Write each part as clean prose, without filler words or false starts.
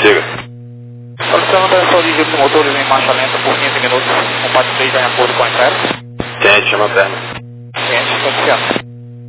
Prossiga. Solicitando a liga dos motores em marcha lenta por 15 minutos. O parte 3 em acordo com a entrega. Cliente, chama a perna. Cliente, noticiando.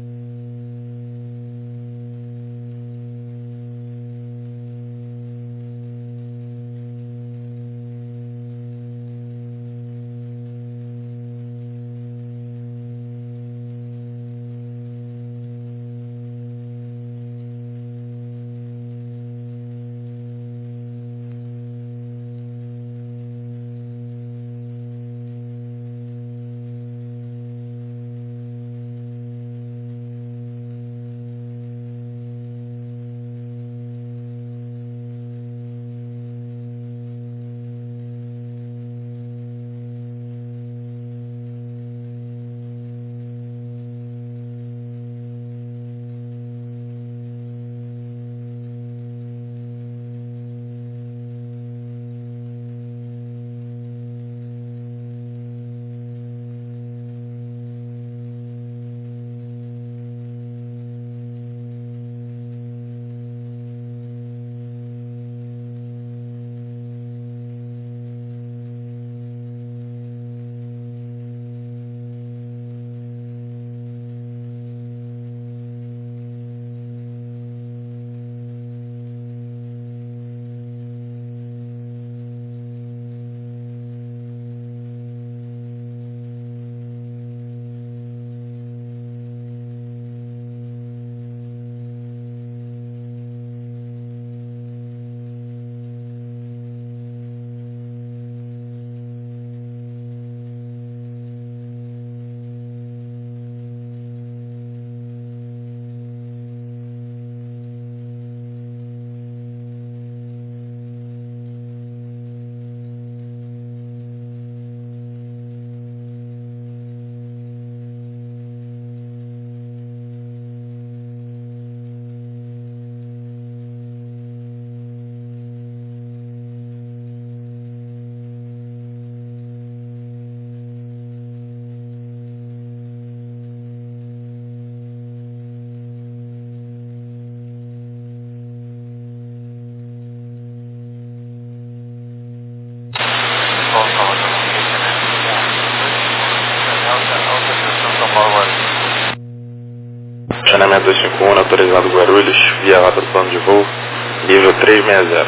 Estacionamento 251, autorizado Guarulhos, via rota do plano de voo, nível 360.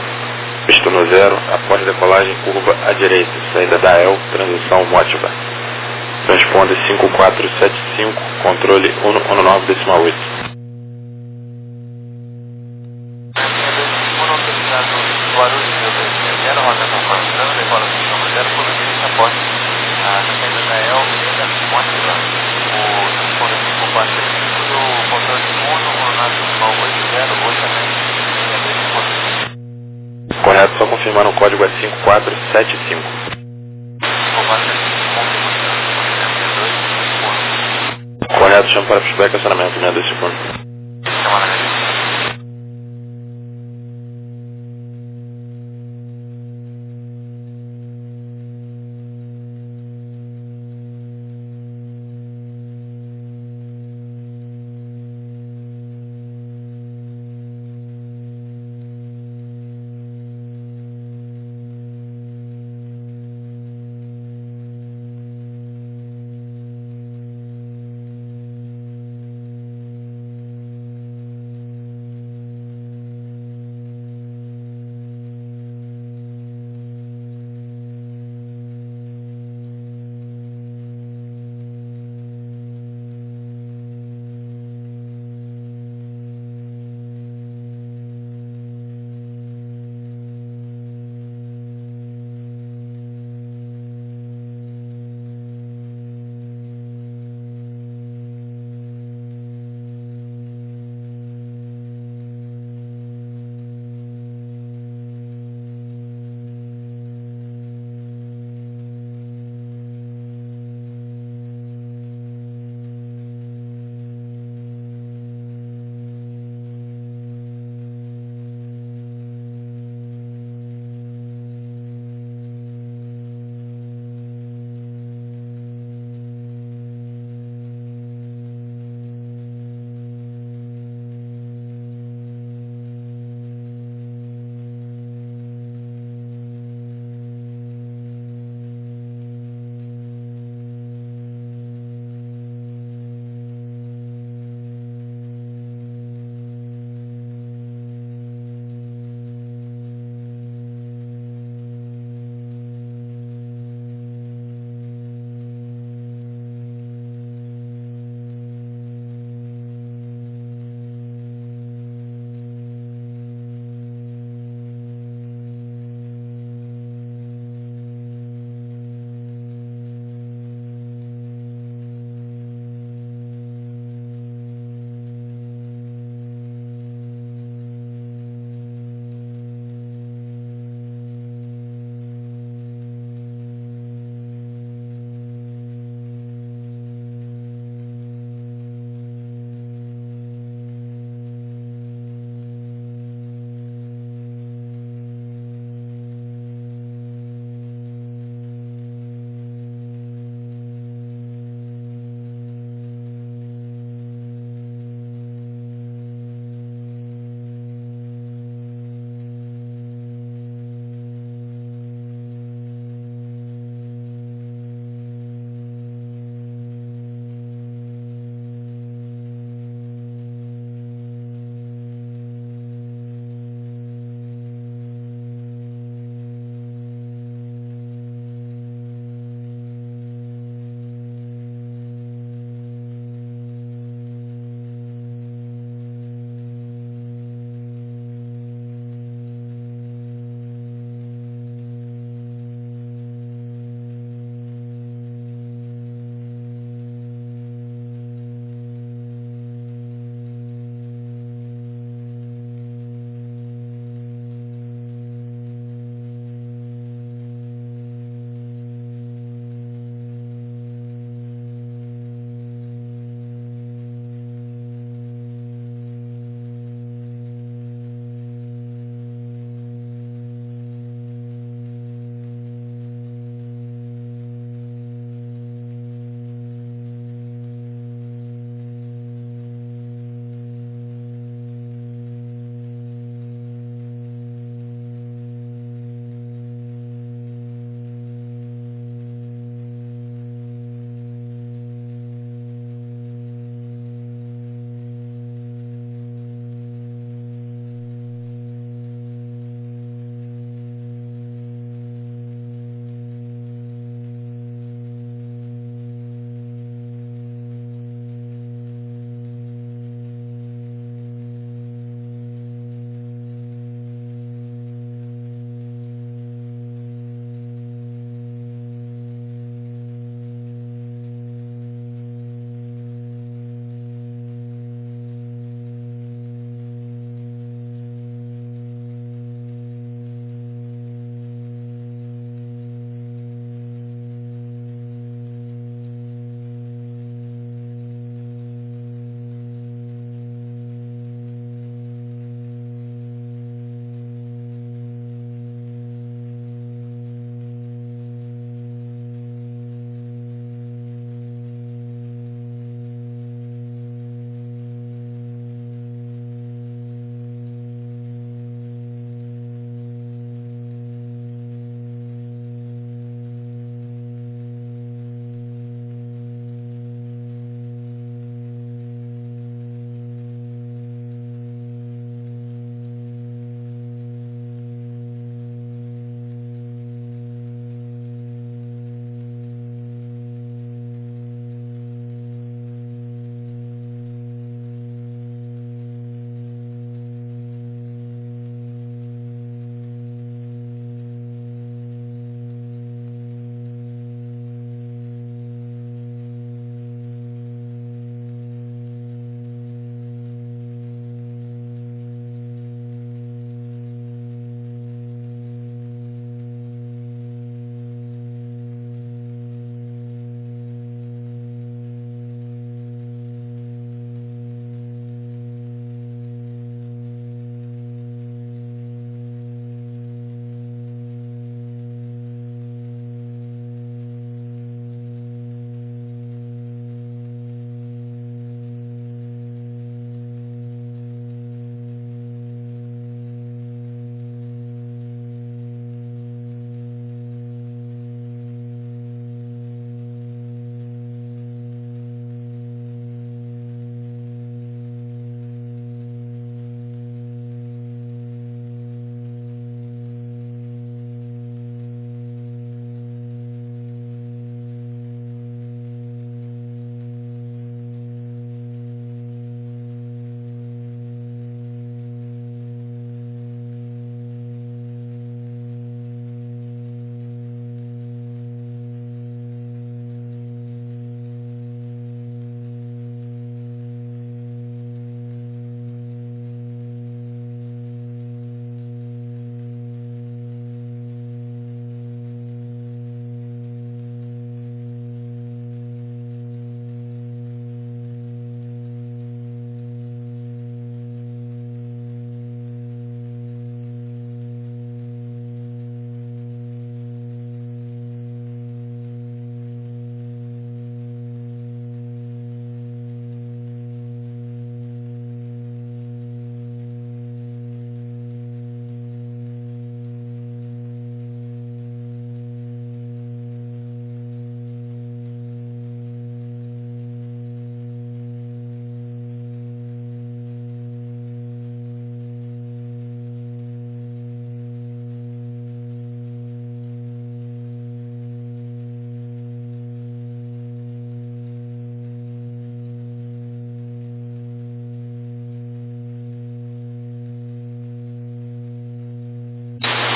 Visto no 0, após decolagem, curva à direita, saída da EL, transição Mótiva. Transponde 5475, controle 119,8. Correto, só confirmando o código é 5475. Correto, chama para feedback, acionamento 6251.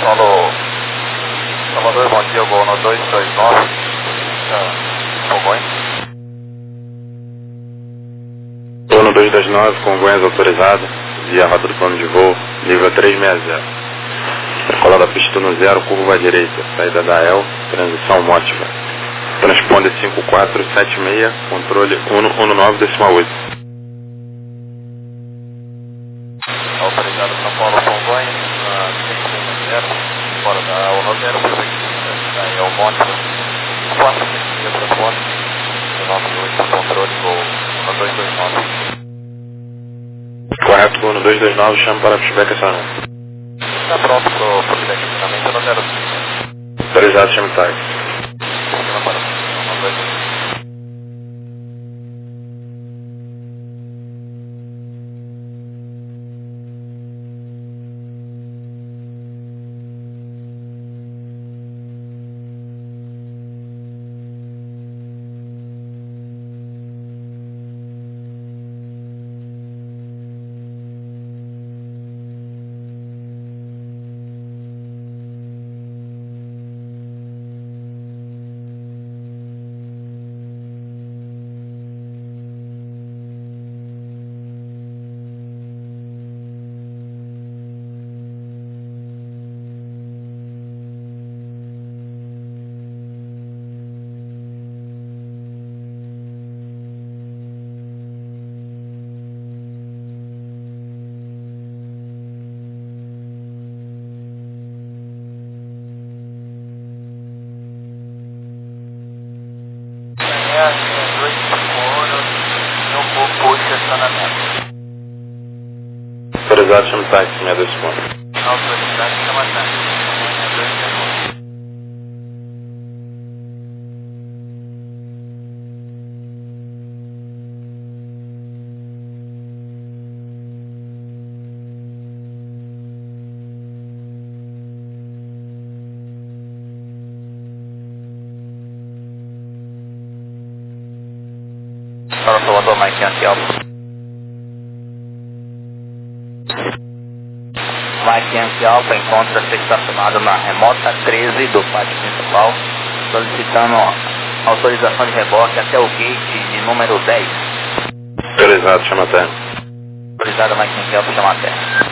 Solo Salvador, bom dia, voo no 229, Congonhas. Voo no 229, Congonhas autorizado, via rota do plano de voo, nível 360. Decolar da pista no 0, curva à direita, saída da EL, transição Mótiva. Transponder 5476, controle 119,8. Autorizado São Paulo, Congonhas, 660, fora da ONU 0, da EL Mótiva, 466, transponder, 98, controle, voo no 229. Correto, voo no 229, chama para feedback acionamento. Está pronto para o feedback acionamento no 05. Autorizado, chame táxi. Chama para o 229. Autorizado, chame táxi, 625. Autoridade chama táxi. Para Salvador, Mike Yankee Alpha. Mike Yankee Alpha encontra-se estacionado na remota 13 do pátio principal, solicitando autorização de reboque até o gate de número 10. Autorizado, chama terra. Autorizado Mike Yankee Alpha, chamar a terra.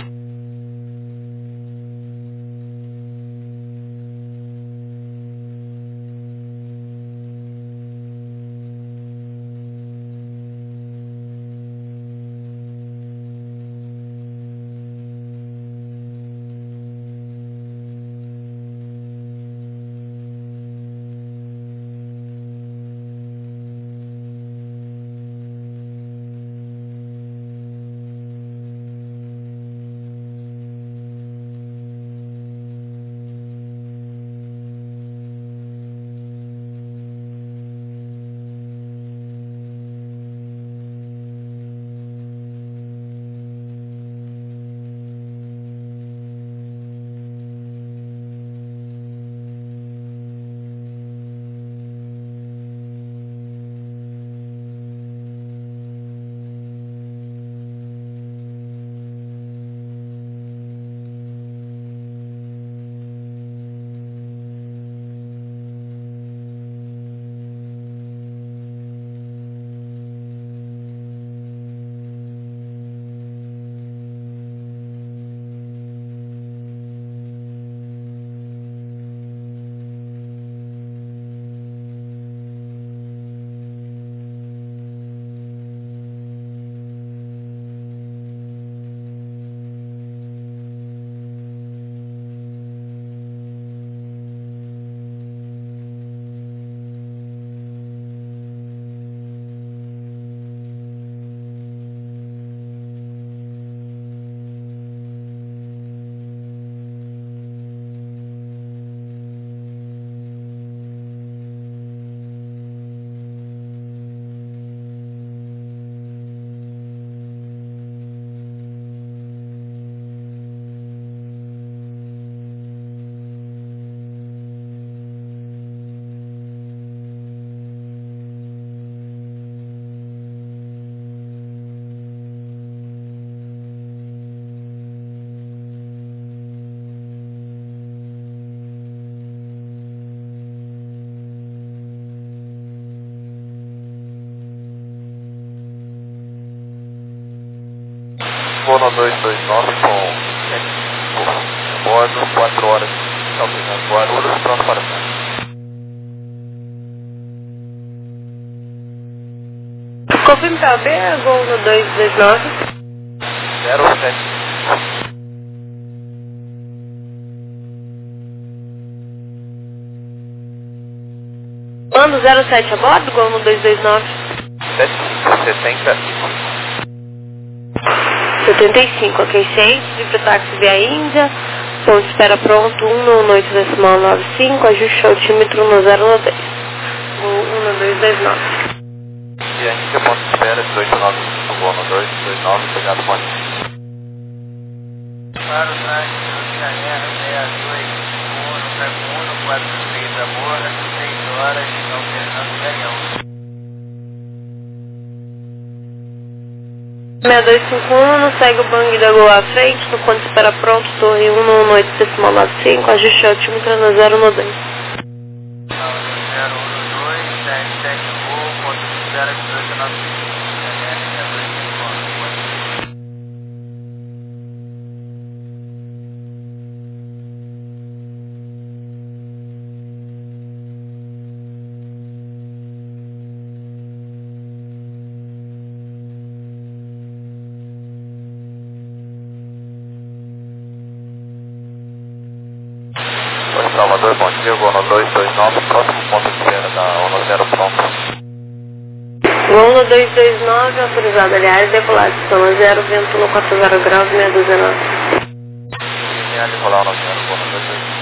Ono 229 com 105 bordo, 4 horas, calculando Guarulhos, pronto para cá. Confirme KB, Gol no 229. 07. Mando 07 a bordo, Gol no 229. 75, ok, 6, livre táxi via Índia, ponto de espera pronto, 118,95, ajuste altímetro no 010. Gol 11229. E a Índia, ponto de espera, 1895, Gol no 229, obrigado, Moni. Para o táxi, Canela 62, 1, Amor, 6 horas, não Fernando Galeão. 6251, segue o bang da Gol à frente, no ponto de espera pronto, torre 118,95, ajuste altímetro no 012. 012, 77 Gol, ponto de espera 1895, Canela 6251. Oi, Salvador, bom dia, Gol no 229, próximo ponto de espera da Ono 0 pronto. Gol no 229, autorizado, aliás, decolagem, a 0, vento no 40 graus, 619. Linear de rolar Ono 0, Gol no 229.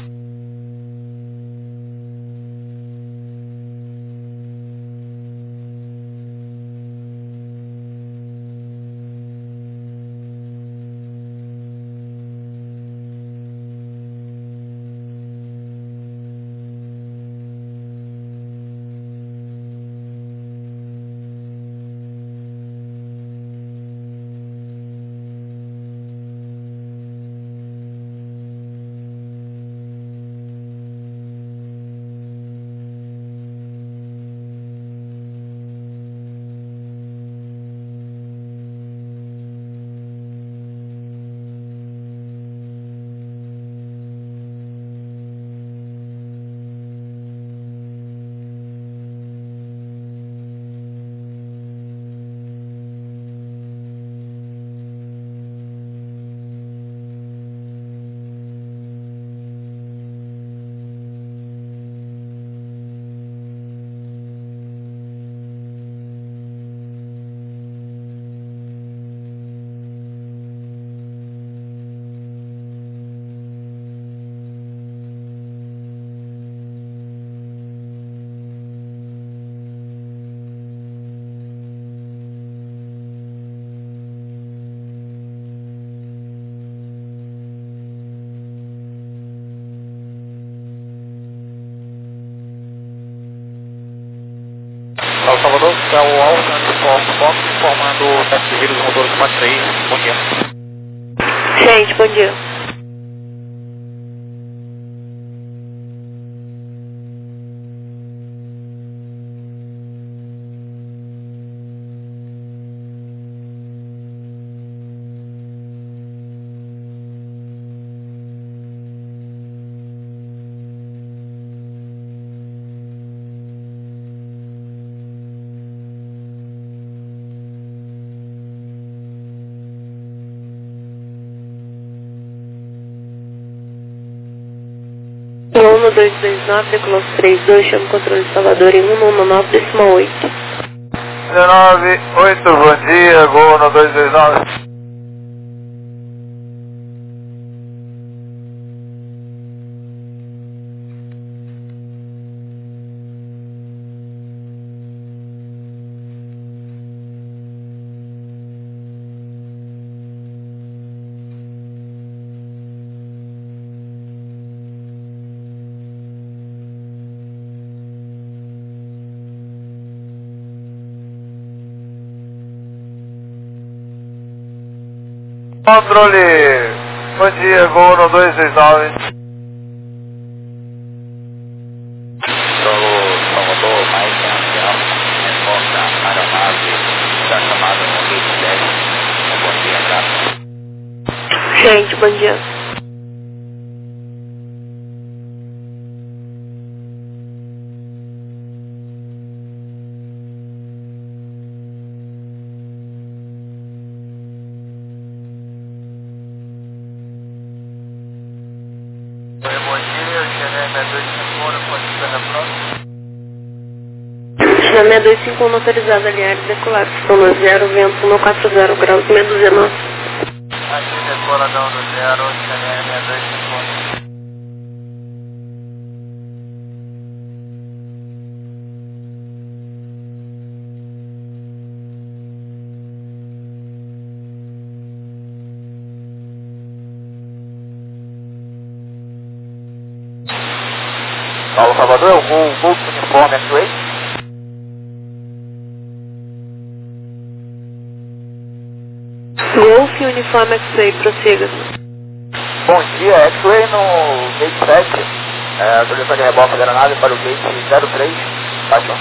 Salvador, é o Alfa Fox informando o taxi de dos motores de Mach 3, bom dia. Gente, bom dia. Gol no 229, decolou 32, chama o controle de Salvador em 119,8. 198, bom dia, Gol no 229. Controle, bom dia, Gol no 229. Salvador, mais ancião, resposta, aeronave, está chamada no 10, bom dia, graças. Norte, bom dia. Bom dia, o Xané 6251, pode ser repronto? China 6251 autorizado a liar decolar, zona 0, vento 140 graus, meia dúzia norte. Aqui decoladão do 0, Xané 6251. Paulo Salvador, o Golf Uniforme X-Ray. Golf Uniforme X-Ray, prossiga. Bom dia, X-Ray no Gate 7. Projeção de reboque da aeronave para o Gate 03. Baixo.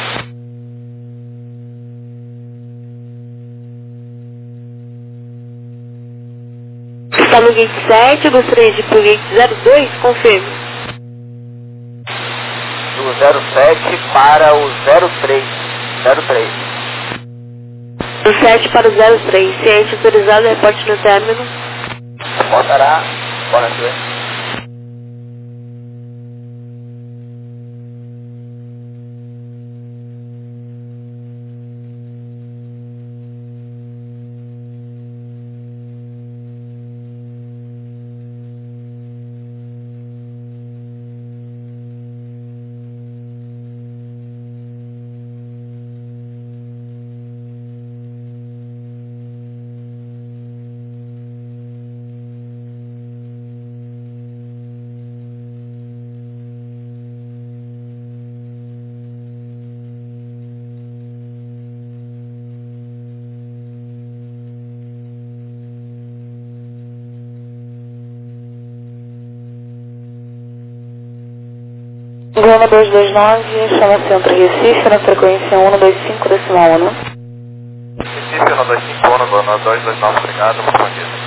Está no gate 7, gostaria de ir para o gate 02, confirme. Do 07 para o 03. 03. Do 7 para o 03, ciente autorizado, reporte no término. Reportará. Bora, X-Ray. Gama 229, chama Centro Recife, na frequência 125 decimal 1. Recife 125, Gama 229, obrigado, bom dia.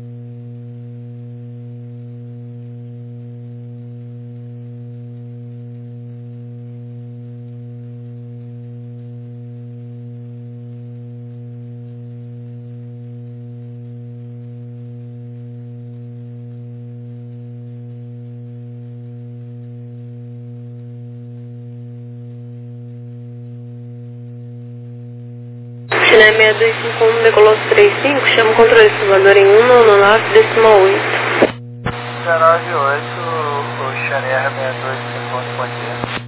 China 6251, decolou 35, chama o controle Salvador em 199 decimal 8. 198, o Xané 6251, bom dia.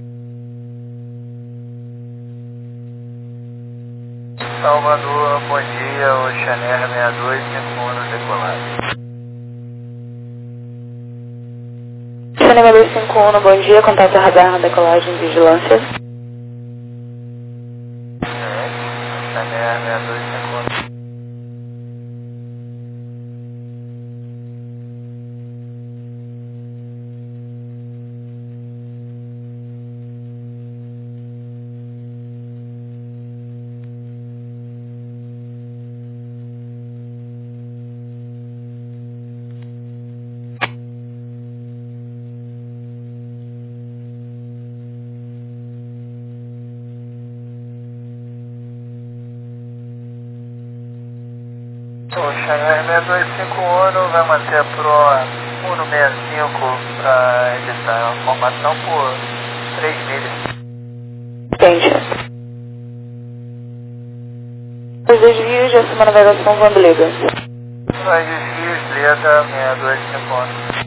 Salvador, bom dia, o Xané 6251 no decolagem. China 251, bom dia, contato radar na decolagem vigilância. Xané 6251. O Xané 6251 vai manter a Pro 165 para editar a formação por 3 milhas. Entende. Os desvios de acima navegação Vandliga. Vai desvios Leda 6251.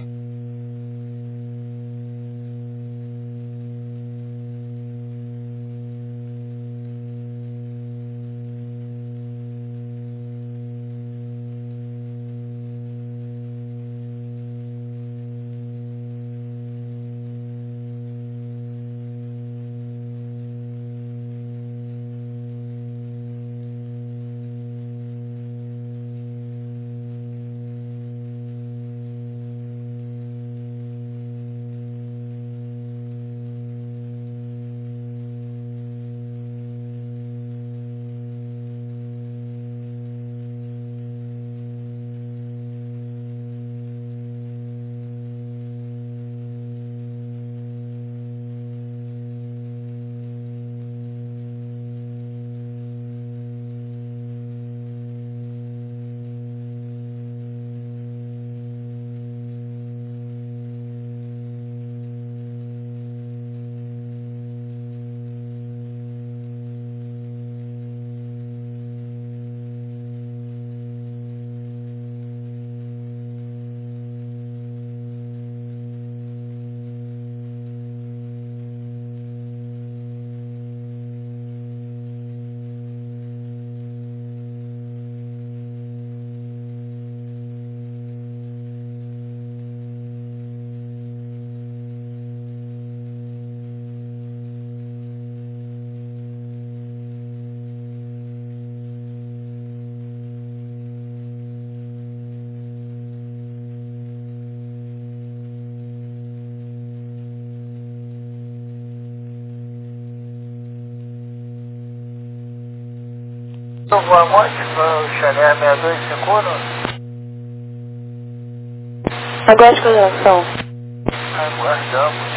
Rua Monte, o Chalé 6251. Aguarde coordenação. Aguardamos.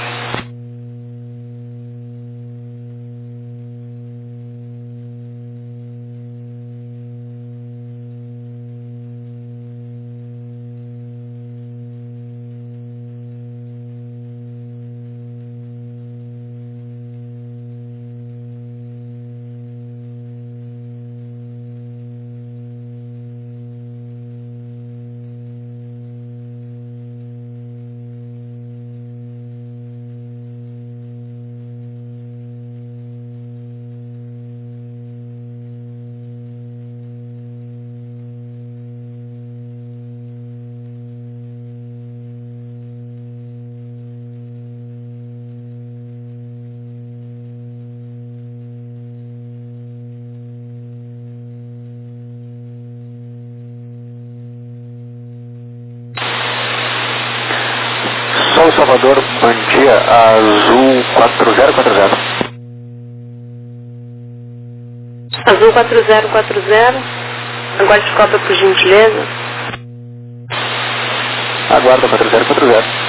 Sol Salvador, bom dia, Azul 4040. Azul 4040. Aguarde cópia por gentileza. Aguarda 4040.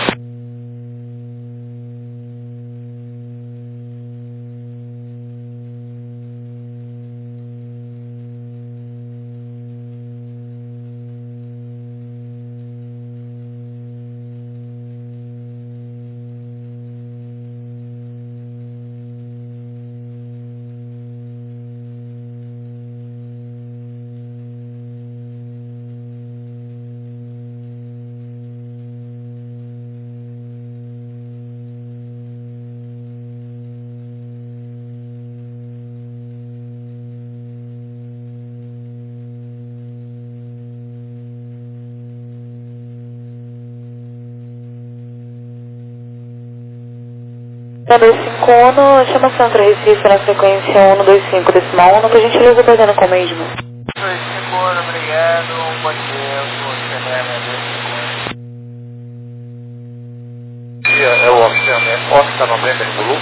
Na 251, chama Centro Recife na frequência 125 decimal 1, por gentileza, fazendo com o mesmo. 251, obrigado. Bom dia, o Chalé 6251. Dia é o Oscar November Zulu.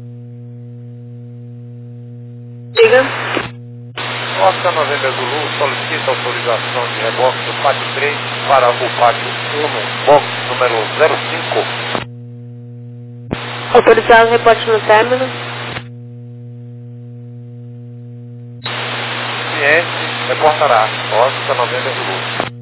Diga. O Oscar November Zulu solicita autorização de reboque do pátio 3 para o pátio 1, box número 05. Autorizado o reporte no término. Ciente, reportará. Oscar November Zulu.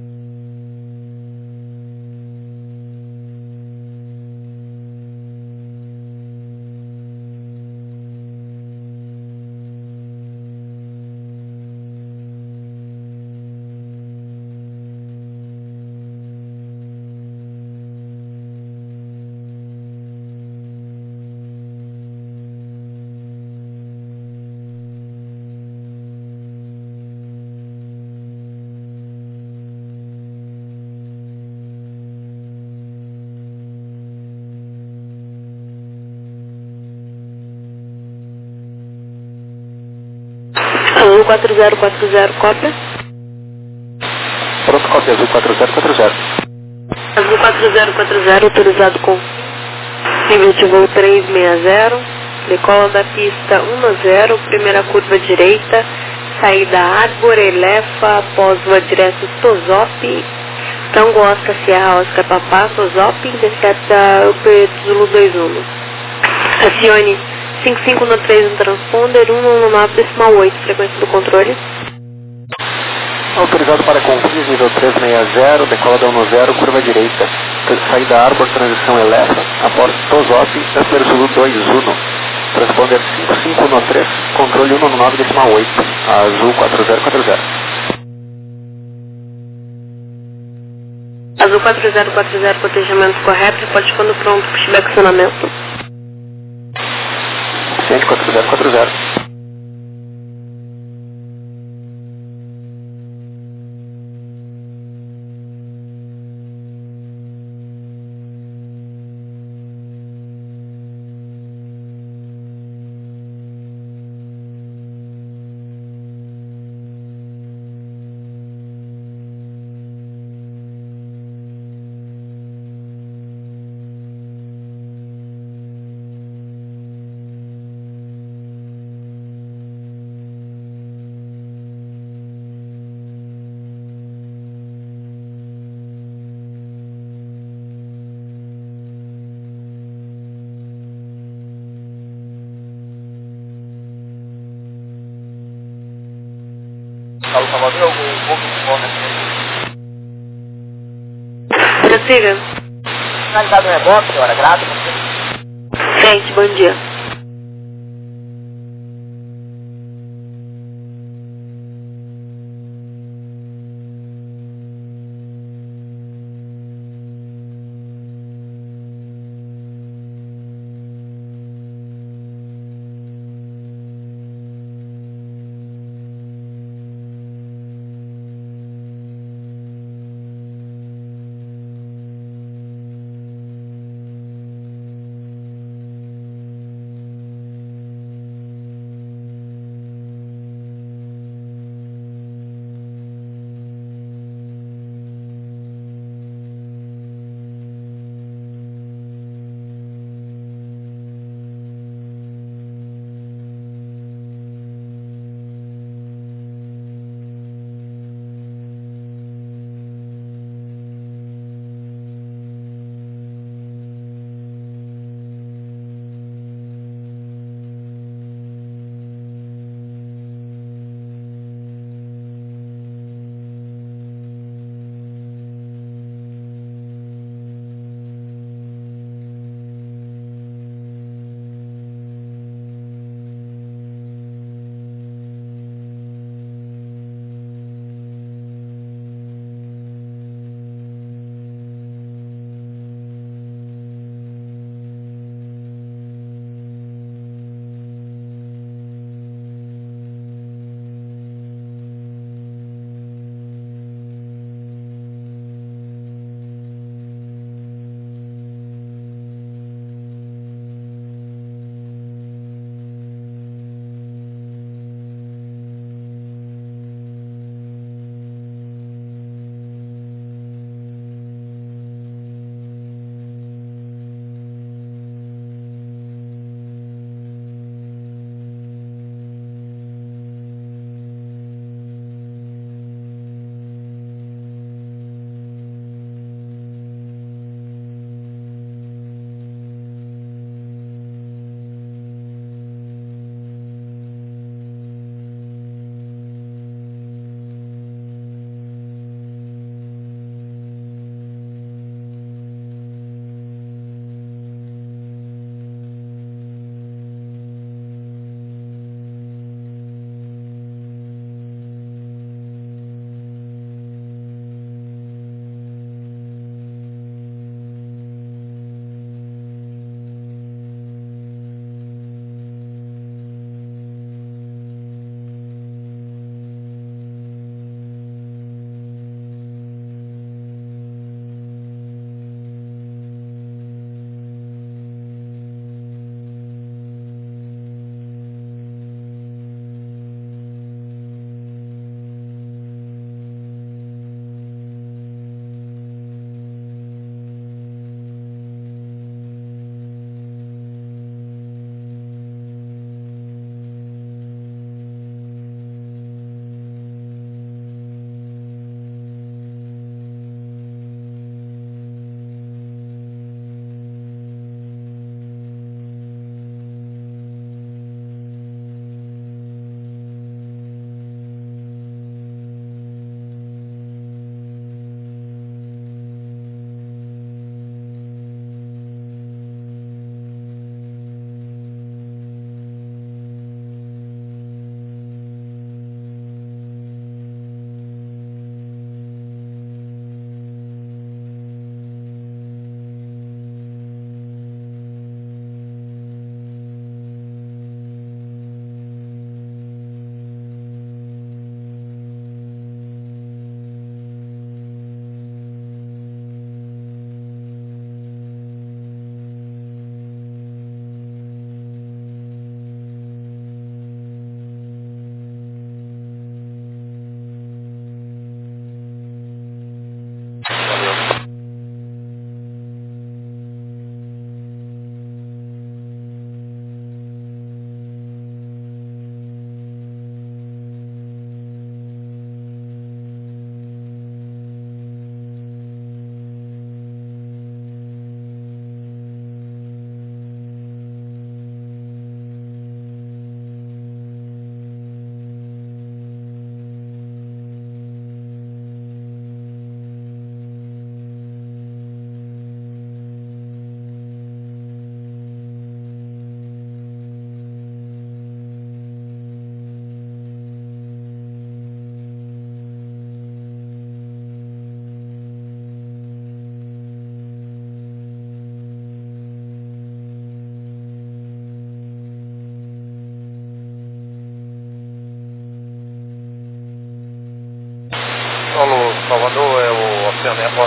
Azul 4040, cópia. Pronto, cópia Azul 4040. Azul 4040, autorizado com nível de voo 360. Decola da pista 10, primeira curva direita. Saída Árbor, Elefa, após voa direto Tosop. Tango Oscar Sierra Oscar Papá, Tosop. Intercepta UP Zulu 21. Acione 5593 no transponder, 119 decimal 8, frequência do controle. Autorizado para Confins, nível 360, decola da 10, curva direita. Saída Árbor, transição Elefa, após Tosop, Transfer Zulu 21. Transponder 5593, controle 119 decimal 8, Azul 4040. Azul 4040, protegimento correto, pode quando pronto, pushback acionamento. Ciente 4040. Paulo Salvador, o Golf Informe. Prossiga. Finalizado o rebote, senhora, grato. Frente, bom dia.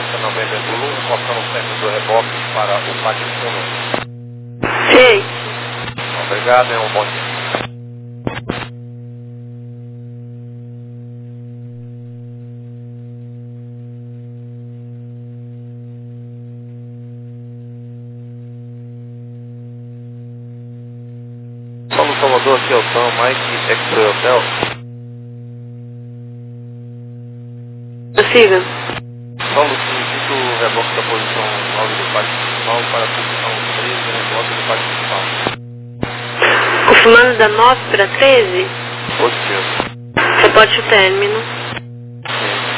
frequência 90 Zulu, encostando o centro do reboque para o pátio fundo. Sim. Obrigado, é um bom dia. Paulo Salvador, aqui é o Tom, Mike, X-Ray Hotel. Prossiga. Paulo, solicito o reboque da posição 9 do pátio principal para a posição 13, reboque do pátio principal. Confirmando da 9 para 13? Positivo. Reporte o término. Sim.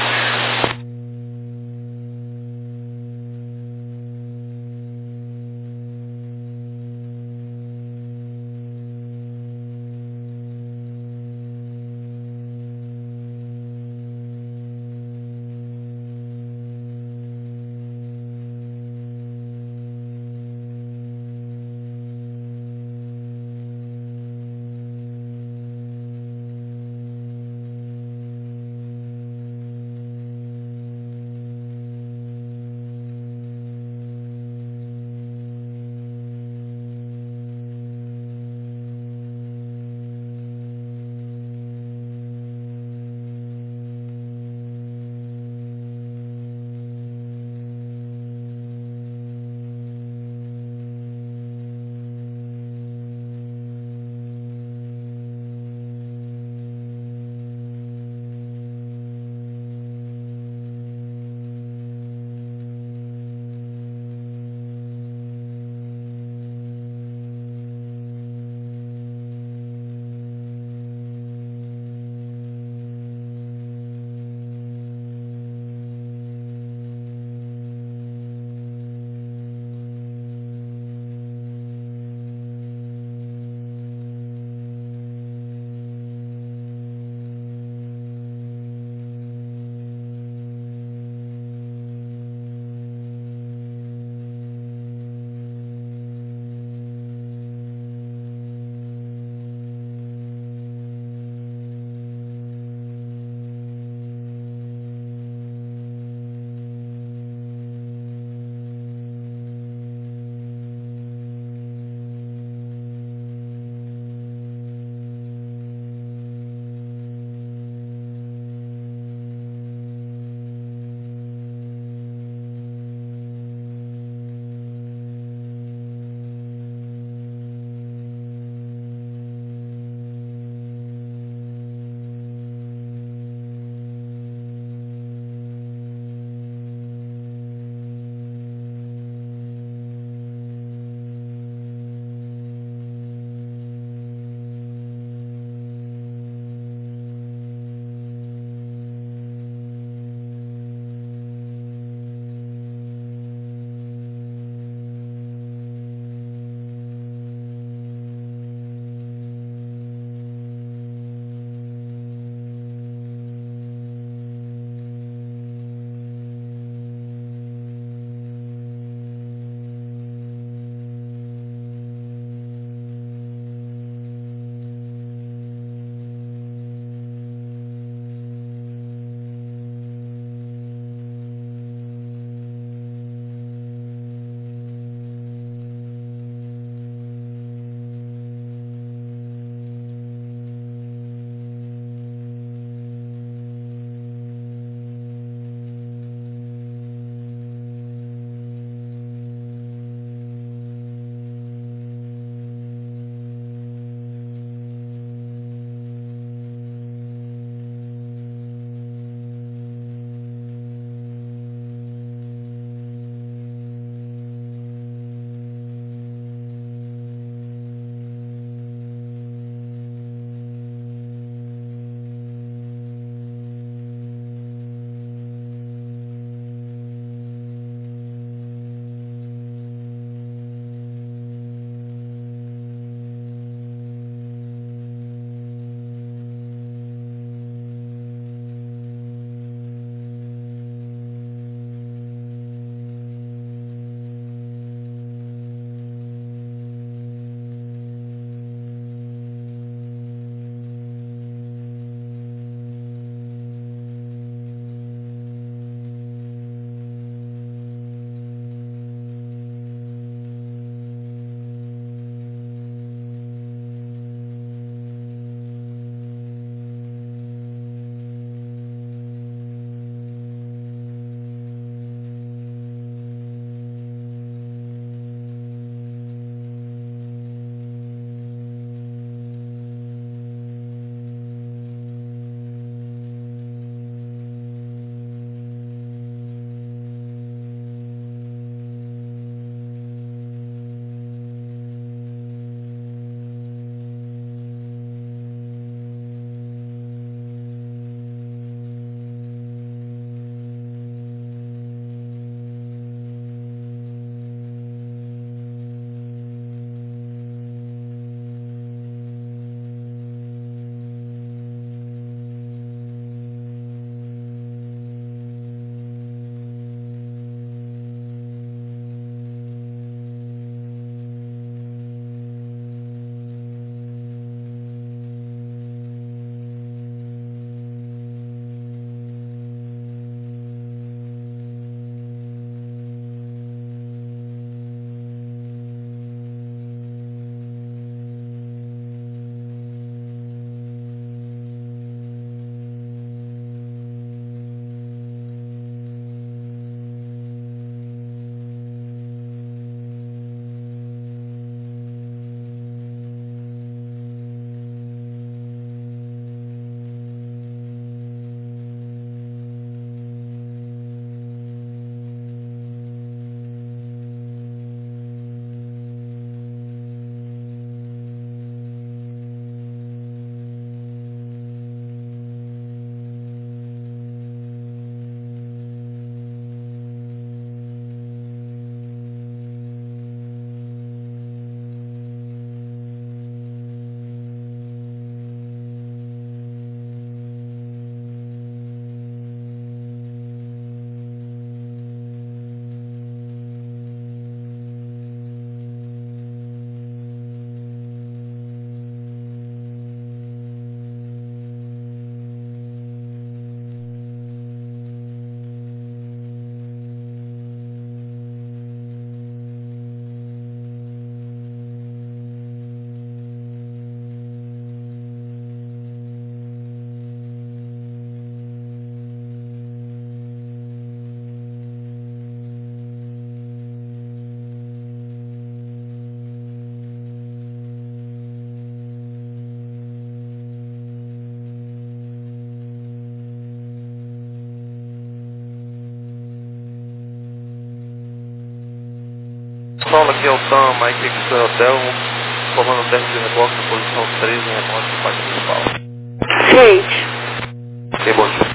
Solo, aqui é o Tam, Mike X Hotel, comando teste de reboque na posição 3 em remoto na parte principal. Ciente. Ok, bom dia.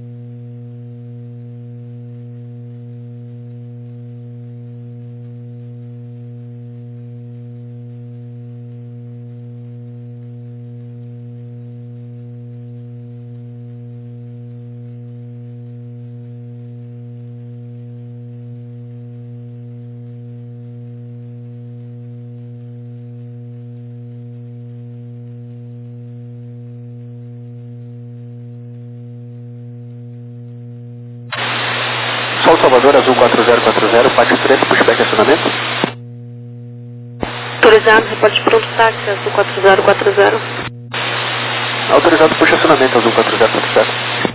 Sol Salvador, Azul 4040, pátio 3, pushback acionamento. Autorizado, reporte pronto, táxi, Azul 4040. Autorizado, puxa acionamento, Azul 4040.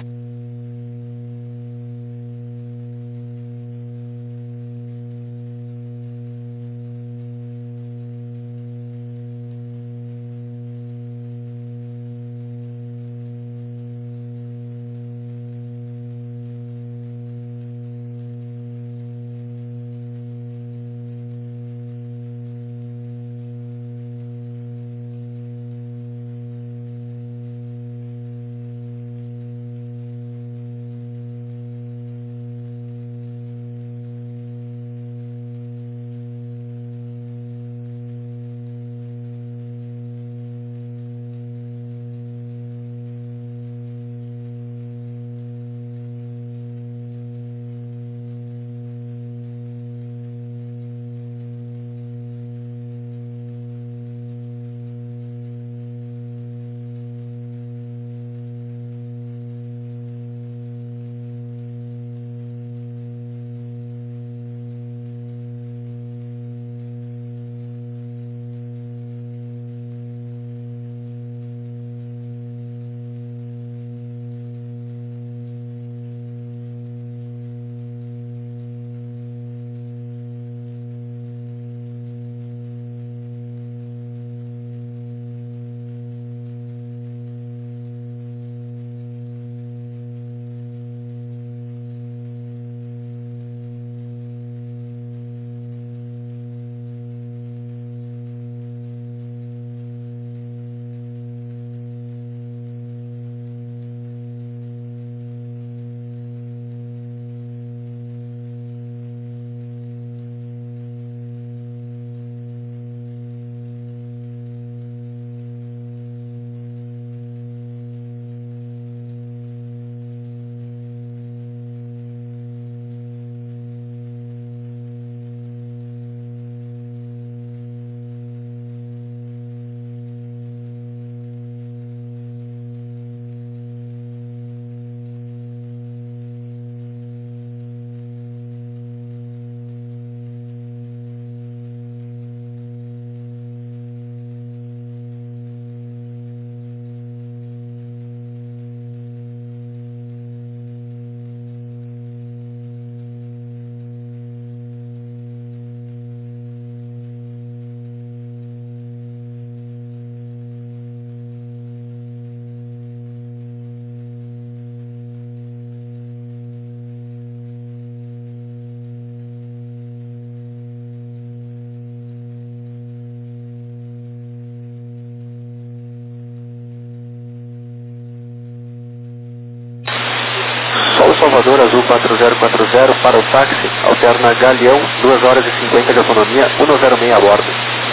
Sol Salvador, Azul 4040, para o táxi, alterna Galeão, 2 horas e 50 de autonomia, 106 a bordo.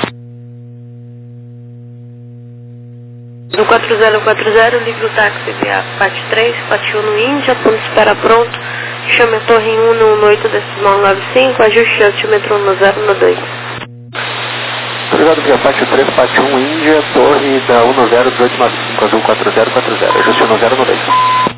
No 4040, liga o táxi via parte 3, parte 1 no Índia, ponto de espera pronto, chame a torre 1 no 18,95, ajuste altímetro 1012. Autorizado via parte 3, parte 1 Índia, torre da 101895, Azul 4040, ajuste 1012.